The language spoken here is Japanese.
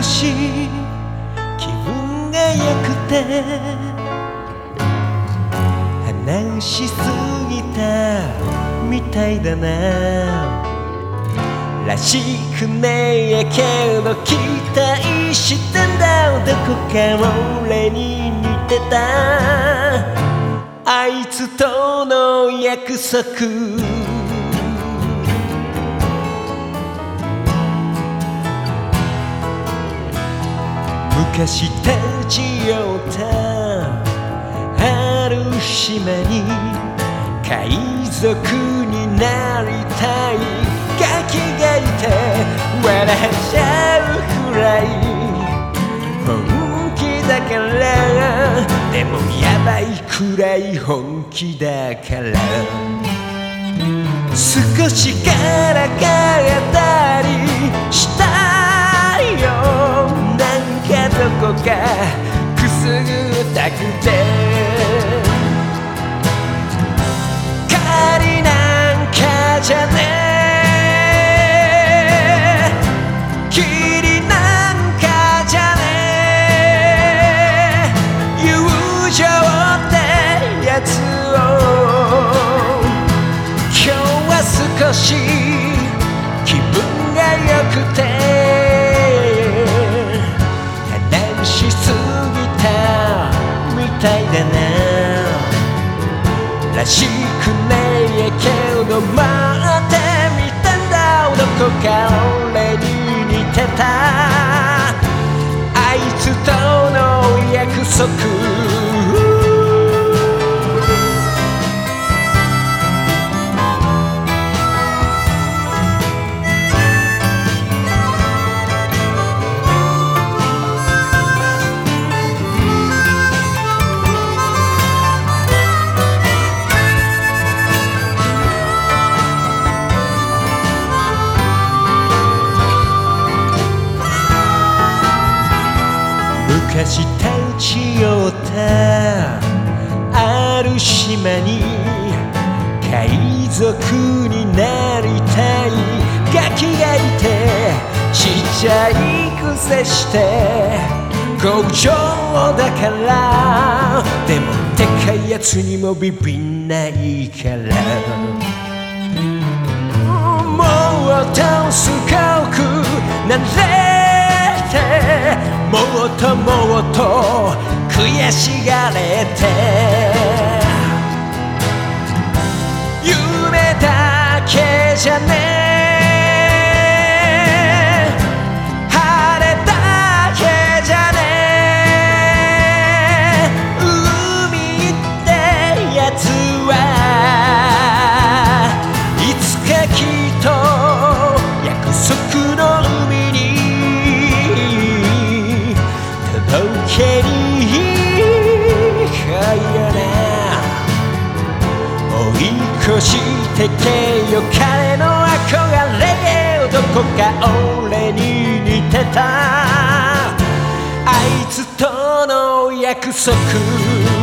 少し気分が良くて話しすぎたみたいだならしくねえけど期待してんだどこか俺に似てたあいつとの約束昔立ち寄ったある島に海賊になりたいガキがいて笑っちゃうくらい本気だからでもやばいくらい本気だから少しからかったりしたよどこかくすぐったくて狩りなんかじゃねえきりなんかじゃねえ友情ってやつを今日は少し気分が良くてみたいだならしくねえけど待ってみたんだどこか俺に似てたあいつとの約束昔立ち寄ったある島に海賊になりたいガキがいてちっちゃいくせして強情だからでもでかいやつにもビビんないからもう倒す顔くなんでもっともっと悔しがれて夢だけじゃねえ晴れだけじゃねえ海ってやつはいつかきっと約束の海に追い越してけよ彼の憧れどこか俺に似てたあいつとの約束